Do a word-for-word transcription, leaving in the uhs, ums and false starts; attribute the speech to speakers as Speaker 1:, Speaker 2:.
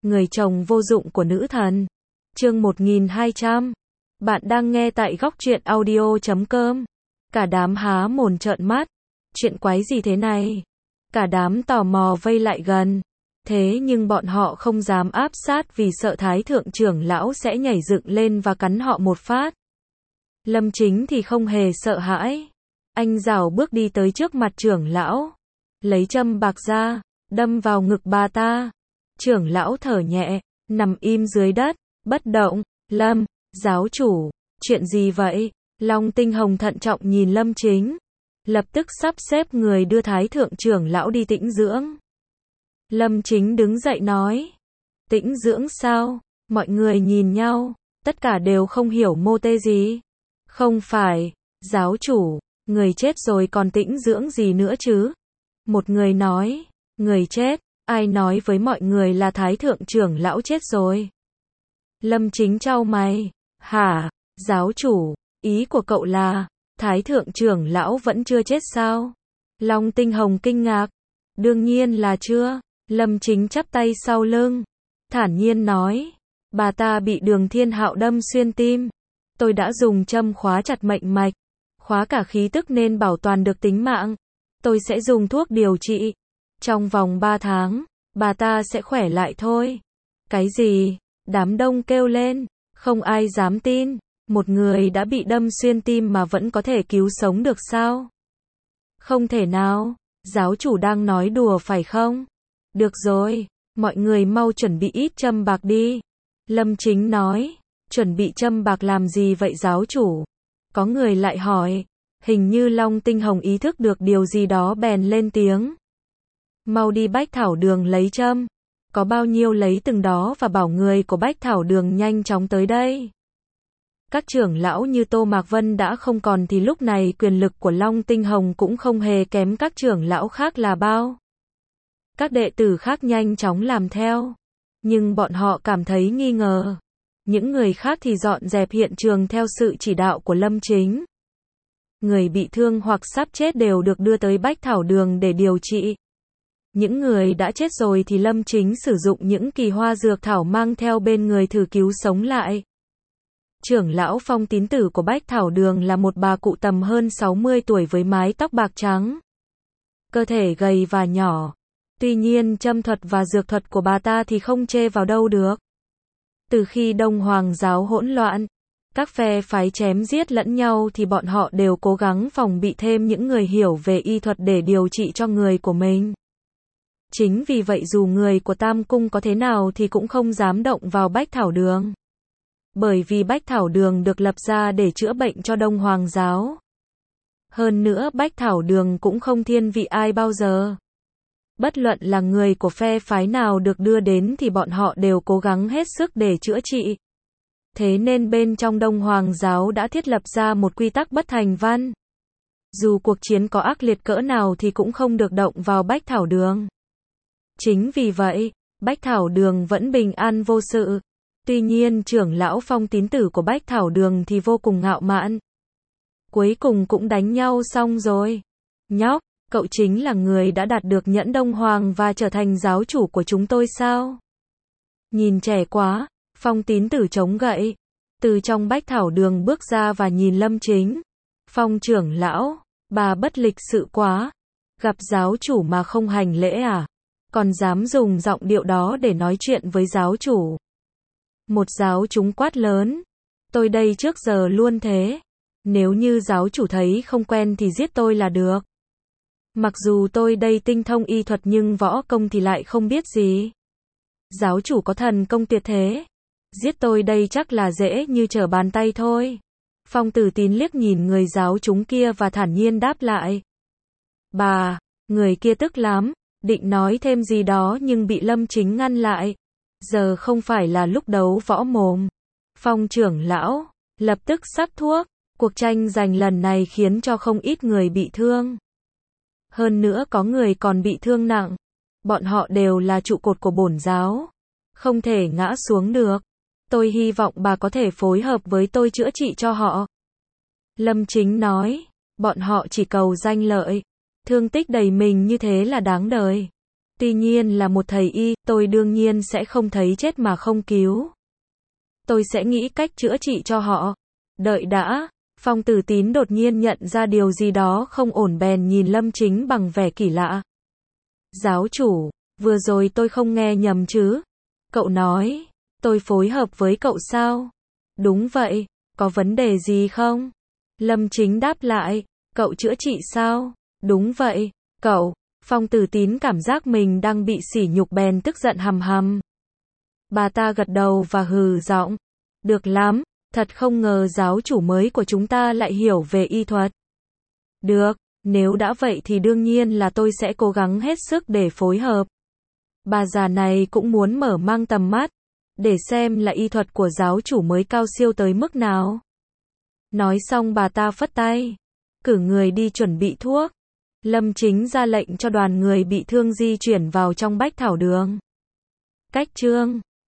Speaker 1: người chồng vô dụng của nữ thần. Chương một nghìn hai trăm. Bạn đang nghe tại góc truyện audio chấm com. Cả đám há mồm trợn mắt. Chuyện quái gì thế này? Cả đám tò mò vây lại gần. Thế nhưng bọn họ không dám áp sát vì sợ Thái thượng trưởng lão sẽ nhảy dựng lên và cắn họ một phát. Lâm Chính thì không hề sợ hãi. Anh rảo bước đi tới trước mặt trưởng lão. Lấy châm bạc ra, đâm vào ngực bà ta. Trưởng lão thở nhẹ, nằm im dưới đất, bất động. Lâm, giáo chủ, chuyện gì vậy? Long Tinh Hồng thận trọng nhìn Lâm Chính. Lập tức sắp xếp người đưa Thái thượng trưởng lão đi tĩnh dưỡng. Lâm Chính đứng dậy nói. Tĩnh dưỡng sao? Mọi người nhìn nhau, tất cả đều không hiểu mô tê gì. Không phải, giáo chủ, người chết rồi còn tĩnh dưỡng gì nữa chứ? Một người nói, người chết, ai nói với mọi người là Thái thượng trưởng lão chết rồi? Lâm Chính chau mày, hả, giáo chủ, ý của cậu là, Thái thượng trưởng lão vẫn chưa chết sao? Long Tinh Hồng kinh ngạc, đương nhiên là chưa. Lâm Chính chắp tay sau lưng, thản nhiên nói, bà ta bị Đường Thiên Hạo đâm xuyên tim. Tôi đã dùng châm khóa chặt mệnh mạch, khóa cả khí tức nên bảo toàn được tính mạng. Tôi sẽ dùng thuốc điều trị. Trong vòng ba tháng, bà ta sẽ khỏe lại thôi. Cái gì? Đám đông kêu lên, không ai dám tin. Một người đã bị đâm xuyên tim mà vẫn có thể cứu sống được sao? Không thể nào, giáo chủ đang nói đùa phải không? Được rồi, mọi người mau chuẩn bị ít châm bạc đi. Lâm Chính nói, chuẩn bị châm bạc làm gì vậy giáo chủ? Có người lại hỏi, hình như Long Tinh Hồng ý thức được điều gì đó bèn lên tiếng. Mau đi Bách Thảo Đường lấy châm. Có bao nhiêu lấy từng đó và bảo người của Bách Thảo Đường nhanh chóng tới đây. Các trưởng lão như Tô Mạc Vân đã không còn thì lúc này quyền lực của Long Tinh Hồng cũng không hề kém các trưởng lão khác là bao. Các đệ tử khác nhanh chóng làm theo. Nhưng bọn họ cảm thấy nghi ngờ. Những người khác thì dọn dẹp hiện trường theo sự chỉ đạo của Lâm Chính. Người bị thương hoặc sắp chết đều được đưa tới Bách Thảo Đường để điều trị. Những người đã chết rồi thì Lâm Chính sử dụng những kỳ hoa dược thảo mang theo bên người thử cứu sống lại. Trưởng lão Phong tín tử của Bách Thảo Đường là một bà cụ tầm hơn sáu mươi tuổi với mái tóc bạc trắng. Cơ thể gầy và nhỏ. Tuy nhiên châm thuật và dược thuật của bà ta thì không chê vào đâu được. Từ khi Đông Hoàng giáo hỗn loạn, các phe phái chém giết lẫn nhau thì bọn họ đều cố gắng phòng bị thêm những người hiểu về y thuật để điều trị cho người của mình. Chính vì vậy dù người của Tam Cung có thế nào thì cũng không dám động vào Bách Thảo Đường. Bởi vì Bách Thảo Đường được lập ra để chữa bệnh cho Đông Hoàng giáo. Hơn nữa Bách Thảo Đường cũng không thiên vị ai bao giờ. Bất luận là người của phe phái nào được đưa đến thì bọn họ đều cố gắng hết sức để chữa trị. Thế nên bên trong Đông Hoàng giáo đã thiết lập ra một quy tắc bất thành văn. Dù cuộc chiến có ác liệt cỡ nào thì cũng không được động vào Bách Thảo Đường. Chính vì vậy, Bách Thảo Đường vẫn bình an vô sự. Tuy nhiên trưởng lão Phong tín tử của Bách Thảo Đường thì vô cùng ngạo mạn. Cuối cùng cũng đánh nhau xong rồi. Nhóc, cậu chính là người đã đạt được nhẫn Đông Hoàng và trở thành giáo chủ của chúng tôi sao? Nhìn trẻ quá, Phong tín tử chống gậy. Từ trong Bách Thảo Đường bước ra và nhìn Lâm Chính. Phong trưởng lão, bà bất lịch sự quá. Gặp giáo chủ mà không hành lễ à? Còn dám dùng giọng điệu đó để nói chuyện với giáo chủ. Một giáo chúng quát lớn. Tôi đây trước giờ luôn thế. Nếu như giáo chủ thấy không quen thì giết tôi là được. Mặc dù tôi đây tinh thông y thuật nhưng võ công thì lại không biết gì. Giáo chủ có thần công tuyệt thế. Giết tôi đây chắc là dễ như trở bàn tay thôi. Phong Tử Tín liếc nhìn người giáo chúng kia và thản nhiên đáp lại. Bà, người kia tức lắm, định nói thêm gì đó nhưng bị Lâm Chính ngăn lại. Giờ không phải là lúc đấu võ mồm. Phong trưởng lão, lập tức sắc thuốc. Cuộc tranh giành lần này khiến cho không ít người bị thương. Hơn nữa có người còn bị thương nặng. Bọn họ đều là trụ cột của bổn giáo. Không thể ngã xuống được. Tôi hy vọng bà có thể phối hợp với tôi chữa trị cho họ. Lâm Chính nói, bọn họ chỉ cầu danh lợi. Thương tích đầy mình như thế là đáng đời. Tuy nhiên là một thầy y, tôi đương nhiên sẽ không thấy chết mà không cứu. Tôi sẽ nghĩ cách chữa trị cho họ. Đợi đã, Phong Tử Tín đột nhiên nhận ra điều gì đó không ổn bèn nhìn Lâm Chính bằng vẻ kỳ lạ. Giáo chủ, vừa rồi tôi không nghe nhầm chứ? Cậu nói, tôi phối hợp với cậu sao? Đúng vậy, có vấn đề gì không? Lâm Chính đáp lại, cậu chữa trị sao? Đúng vậy, cậu. Phong Tử Tín cảm giác mình đang bị sỉ nhục bèn tức giận hầm hầm. Bà ta gật đầu và hừ giọng. Được lắm, thật không ngờ giáo chủ mới của chúng ta lại hiểu về y thuật. Được, nếu đã vậy thì đương nhiên là tôi sẽ cố gắng hết sức để phối hợp. Bà già này cũng muốn mở mang tầm mắt, để xem là y thuật của giáo chủ mới cao siêu tới mức nào. Nói xong bà ta phất tay, cử người đi chuẩn bị thuốc. Lâm Chính ra lệnh cho đoàn người bị thương di chuyển vào trong bách thảo đường. Cách chương